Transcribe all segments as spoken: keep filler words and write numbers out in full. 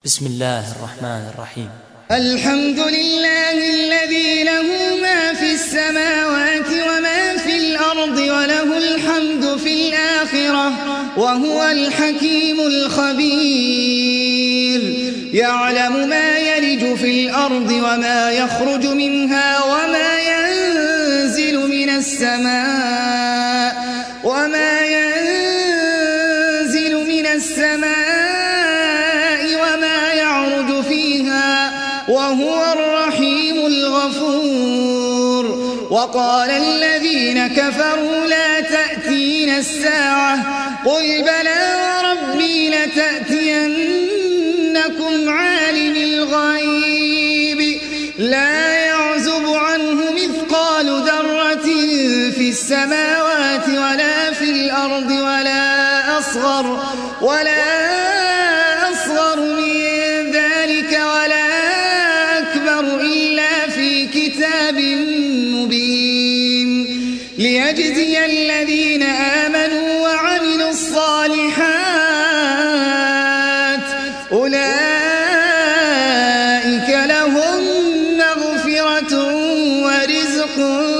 بسم الله الرحمن الرحيم. الحمد لله الذي له ما في السماوات وما في الأرض وله الحمد في الآخرة وهو الحكيم الخبير. يعلم ما يلج في الأرض وما يخرج منها وما ينزل من السماء وما ينزل من السماء وهو الرحيم الغفور. وقال الذين كفروا لا تأتينا الساعة قل بلى وربي لتأتينكم عالم الغيب لا يعزب عنه مثقال ذرة في السماوات ولا في الأرض ولا أصغر ولا أصغر من ذلك ولا كتاب مبين ليجزي الذين آمنوا وعملوا الصالحات أولئك لهم مغفرة ورزق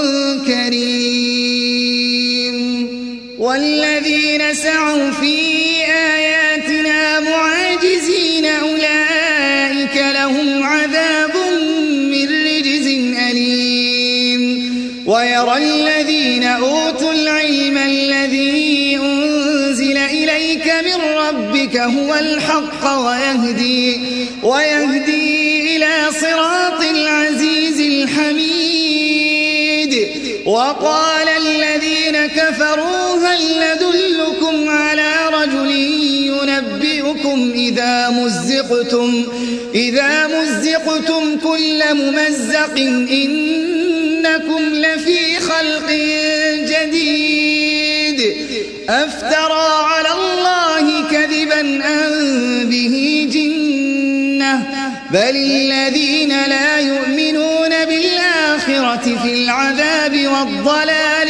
كريم. والذين سعوا في آياتنا معاجزين أولئك لهم عذاب ويرى الذين أوتوا العلم الذي أنزل إليك من ربك هو الحق ويهدي, ويهدي إلى صراط العزيز الحميد. وقال الذين كفروا هل ندلكم على رجل ينبئكم إذا مزقتم, إذا مزقتم كل ممزق إنكم لفي خلق جديد أفترى على الله كذبا أم به جنة بل الذين لا يؤمنون بالآخرة في العذاب والضلال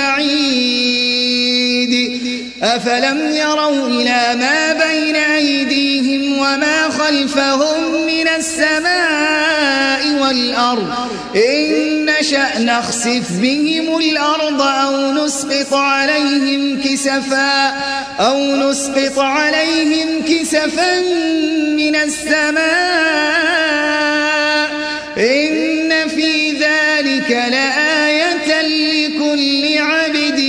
البعيد. أفلم يروا إلى ما بين أيديهم وما خلفهم من السماء والأرض إن نشأ نخسف بهم الأرض أو نسقط عليهم كسفا أو نسقط عليهم كسفا من السماء إن في ذلك لآية لكل عبد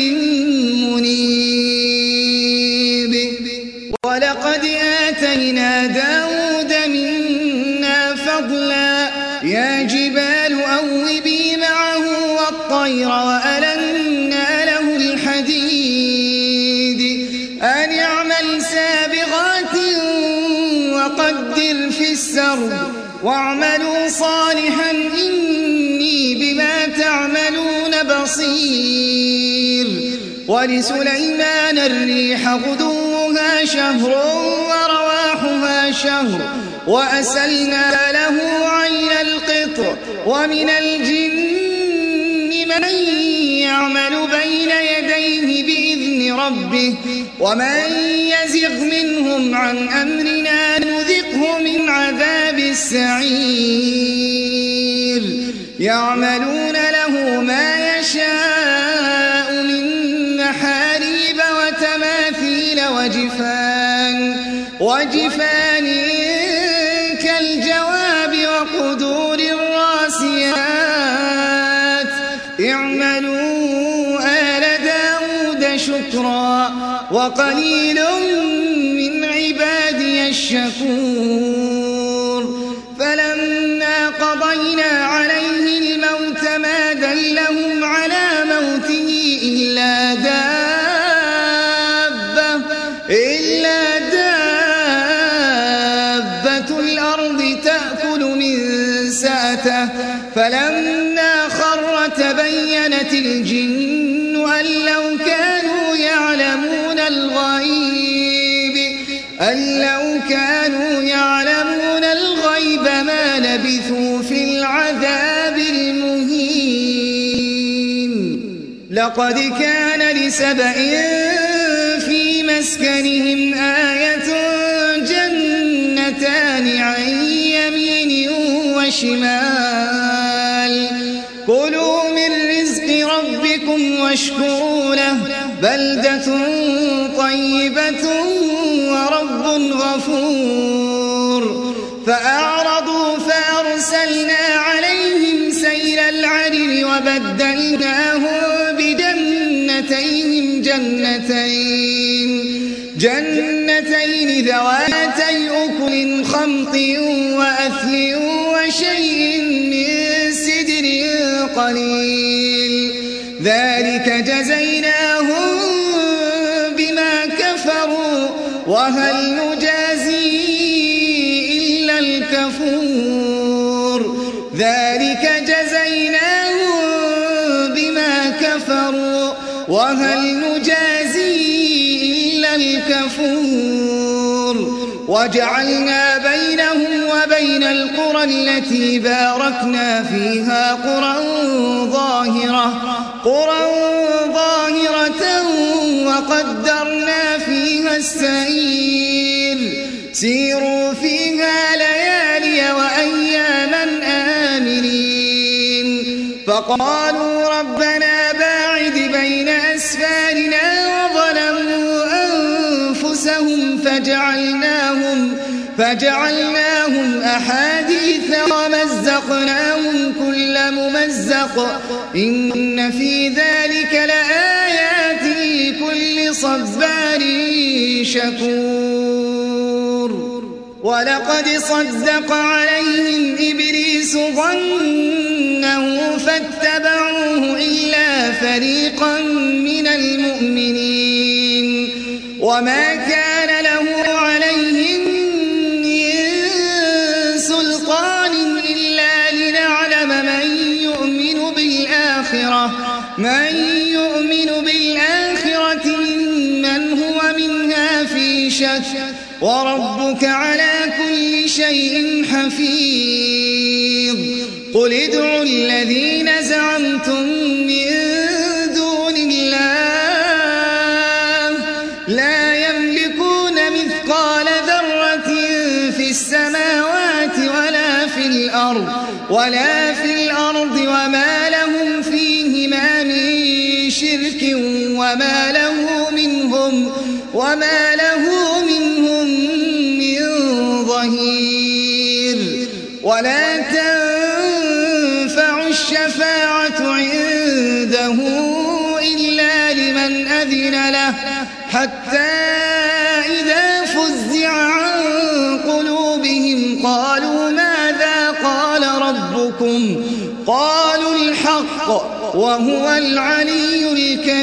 منيب. ولقد آتينا داود منا فضلا يا جبال أوبي معه والطير وألنا له الحديد أن اعمل سابغات وقدر في السرد واعملوا صالحا إني بما تعملون بصير. ولسليمان الريح غدوها شهر ورواحها شهر وأسلنا له عين القطر ومن الجن من يعمل بين يديه بإذن ربه ومن يزغ منهم عن أمرنا نذقه من عذاب السعير. يعملون له ما يشاء من محاريب وتماثيل وجفان وجفان كالجواب وقدور الراسيات اعملوا آل داود شكرا وقليل من عبادي الشكور. فلما قضينا عليه الموت ما دلهم على موته إلا دابة إلا دابة الأرض تأكل من سأته فلما خر تبينت الجن أن لو كانوا يعلمون الغيب أن لو كانوا يعلمون الغيب ما لبثوا في العذاب المهين. لقد كان لسبإ في مسكنهم آية جنتان وشمال كلوا من رزق ربكم واشكروا له بلدة طيبة ورب غفور فأعرضوا فأرسلنا عليهم سيل العرم وبدلناهم بجنتين جنتين جنتين ذواتي أكل خمط وأثل وشيء من سدر قليل ذلك جزيناهم بما كفروا وهل نجازي إلا الكفور ذلك جزيناهم بما كفروا وهل نجازي إلا الكفور وجعلنا بينهم وبين القرى التي باركنا فيها قرى ظاهرة قرى ظاهرة وقدرنا فيها السير سيروا فيها ليالي وأياما آمنين فقالوا ربنا باعد بين أسفارنا وظلموا أنفسهم فجعلناهم فجعلناهم أحاديث ومزقناهم كل ممزق إن في ذلك لآيات لكل صبار شكور ولقد صدق عليهم إبليس ظنه فاتبعوه إلا فريقا من المؤمنين وما كان له عليهم من سلطان إلا لنعلم من يؤمن بالآخرة من يؤمن بالآخرة ممن هو منها في شك وربك على كل شيء حفيظ قل ادعوا الذين زعمتم من دون الله لا يملكون مثقال ذرة في السماوات ولا في الأرض ولا في الأرض وما لهم فيهما من شرك وما له منهم وما له منهم من ظهير ولا تنفع الشفاعة عنده إلا لمن أذن له حتى إذا فزع عن قلوبهم قالوا ماذا قال ربكم قالوا الحق وهو العلي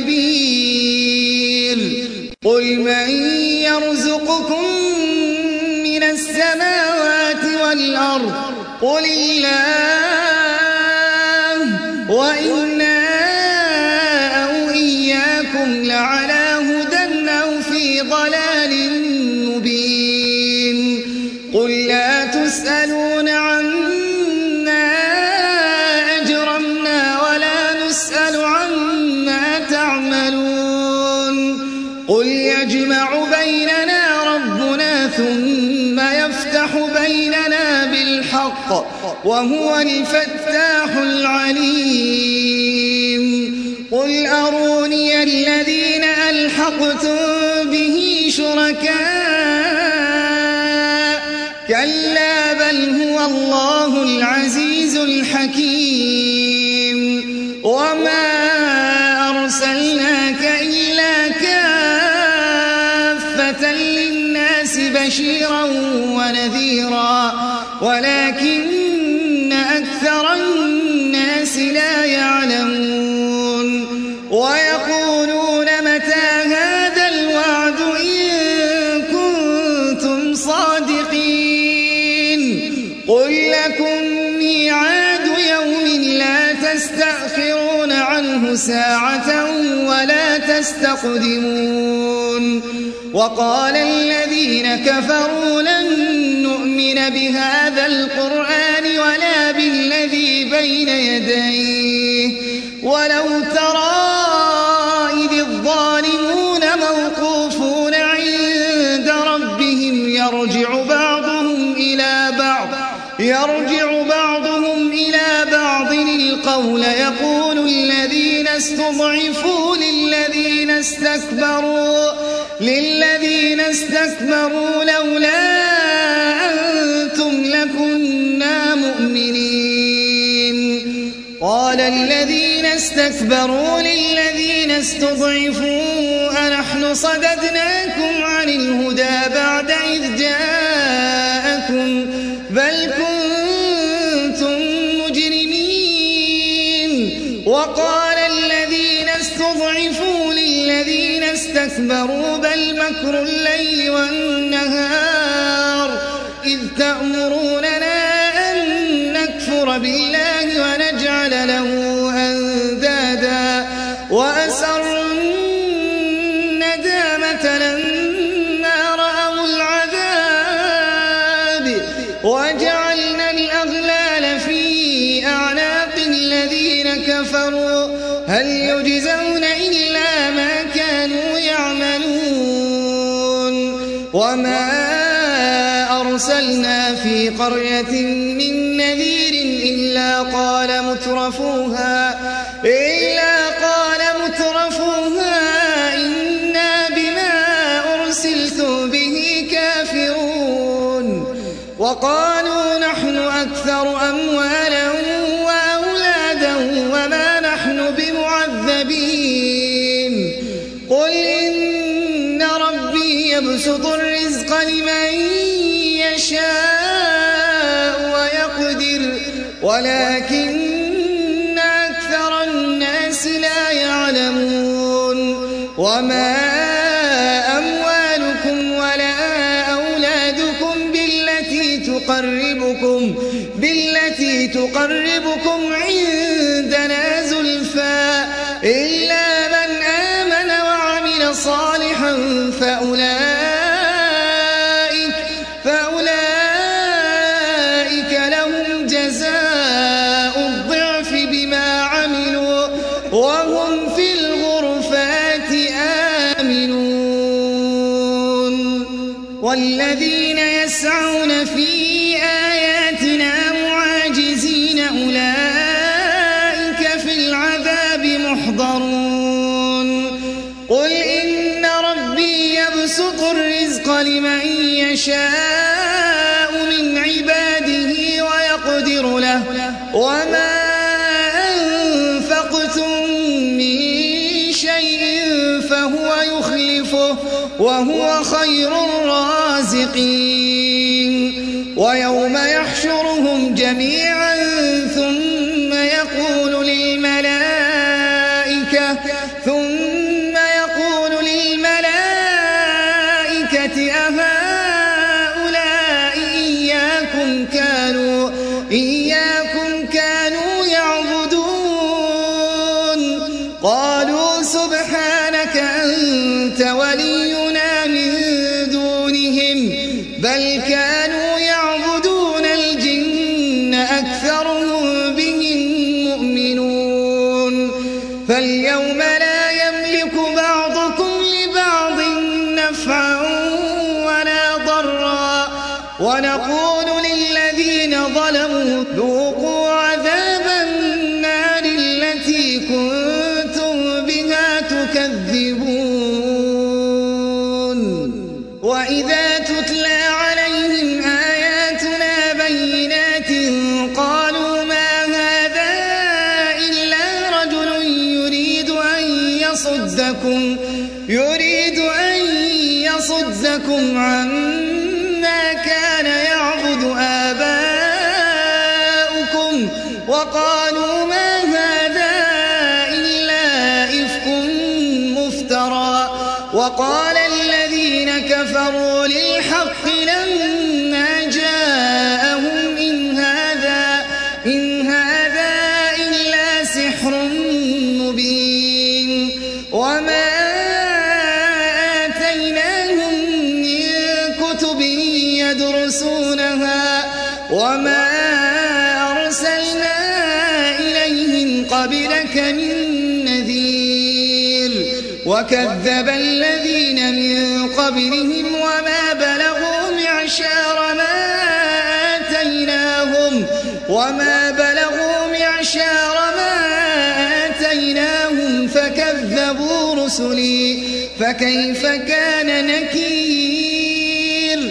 الكبير قل من يرزقكم من السماوات والأرض قل الله وإنا أو إياكم لعلى هدى أو في ضلال مبين قل لا تسألون عما أجرمنا ولا نسأل عما تعملون قل يجمع بيننا ربنا ثم يفتح بيننا بالحق وهو الفتاح العليم قل أروني الذين ألحقتم به شركاء كلا بل هو الله العزيز الحكيم وما أرسلناك إلا كافة للناس بشيرا ونذيرا ولكن أكثر الناس لا يعلمون ويقولون متى هذا الوعد إن كنتم صادقين قل لكم ميعاد يوم لا تستأخرون عنه ساعة ولا تستقدمون وقال الذين كفروا لن نؤمن بهذا القرآن ولا بالذي بين يديه ولو ترى إذ الظالمون موقوفون عند ربهم يرجع بعضهم إلى بعض يرجع بعضهم إلى بعض القول يقول الذين استضعفوا للذين استكبروا للذين استكبروا لولا أنتم لكنا مؤمنين قال الذين استكبروا للذين استضعفوا أنحن صددناكم عن الهدى بعد إذ جاءكم بل كنتم مجرمين وقال الذين استضعفوا للذين استكبروا بل مكر الليل والنهار إذ تأمروننا أن نكفر بالله ونجعل له أندادا وأسروا الندامة لما رأوا العذاب وجعلنا الأغلال في أعناق الذين كفروا هل يجزون إلا ما كانوا يعملون وما أرسلنا في قرية من نذير إلا قال مترفوها إلا قال مترفوها إنا بما أرسلتم به كافرون وقالوا نحن أكثر أموالا وأولادا وما نحن بمعذبين قل إن ربي يبسط الرزق لمن يشاء ويقدر ولكن أكثر الناس لا يعلمون وما أموالكم ولا أولادكم بالتي تقربكم بالتي تقربكم عندنا زلفى إلا من آمن وعمل صالحا فأولئك فأولئك لهم جزاء الضعف بما عملوا وهم في الغرفات آمنون والذين يسعون في آياتنا معاجزين أولئك في العذاب محضرون قل إن ربي يبسط الرزق لمن يشاء من عباده ويقدر له وما أنفقتم من شيء فهو يخلفه وهو خير الرازقين ويوم يحشرهم جميعا ثم يقول للملائكة ثم يقول للملائكة أهؤلاء إياكم كانوا إياكم كانوا يعبدون قالوا سبحانك أنت ولينا من دونهم بل كانوا يعبدون الجن أكثرهم بهم مؤمنون فاليوم لا يملك بعضكم لبعض نفعا ولا ضرا ونقول للذين ظلموا ذوقوا عذاب النار التي كنتم بها تكذبون وإذا تتلى عليهم آياتنا بينات قالوا ما هذا إلا رجل يريد أن يصدكم يريد أن يصدكم عما كان يعبد آباؤكم وقالوا ما هذا إلا إفك مفترى وقال الذين كفروا للحق لما جاءهم إن هذا إن هذا إلا سحر مبين وما آتيناهم من كتب يدرسونها وما أرسلنا إليهم قبلك من نذير وكذب الذين من قبلهم وما بلغوا معشار ما آتيناهم وما بلغوا معشار ما آتيناهم فكذبوا رسلي فكيف كان نكير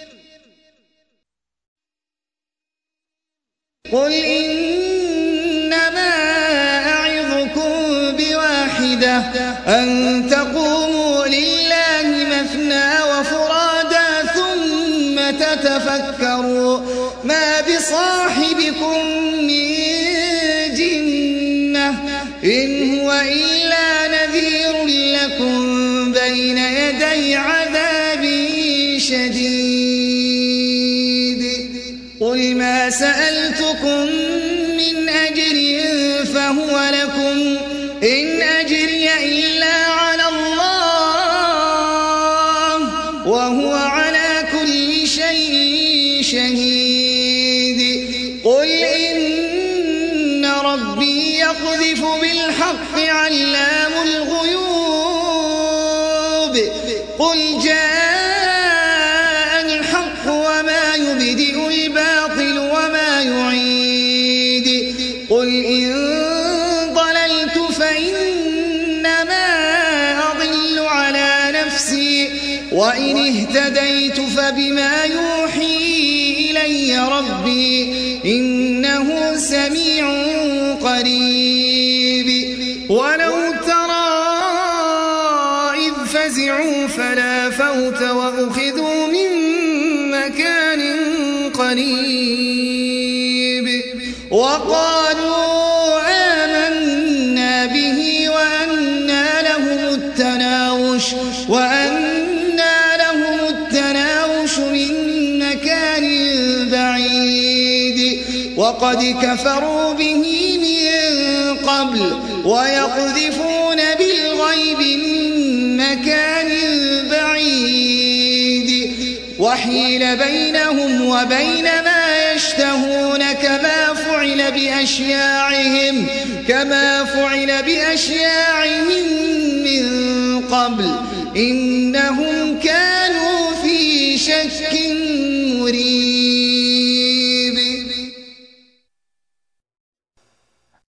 قل إنما أعظكم بواحدة أن تقوموا لله مثنى وفرادا ثم تتفكروا ما بصاحبكم من جنة إن هو إلا نذير لكم بين يدي عذاب شديد قل ما سألتكم من أجر فهو لكم إن أجري إلا على الله وهو على كل شيء شهيد قل إن ربي يقذف بالحق علام الغيوب قل جاء الحق وما يبدئ الباطل وما يعيد قل إن ضللت فإنما أضل على نفسي وإن اهتديت فبما يوحي إلي ربي إنه سميع قريب ولو ترى إذ فزعوا فلا فوت وأخذوا من مكان قريب وقالوا آمنا به وأنى لهم التناوش وأنى لهم التناوش من مكان بعيد وقد كفروا به من قبل ويقذفون بالغيب من مكان بعيد وحيل بينهم وبين ما يشتهون كما فعل بأشياعهم كما فعل بأشياعهم من قبل إنهم كانوا في شك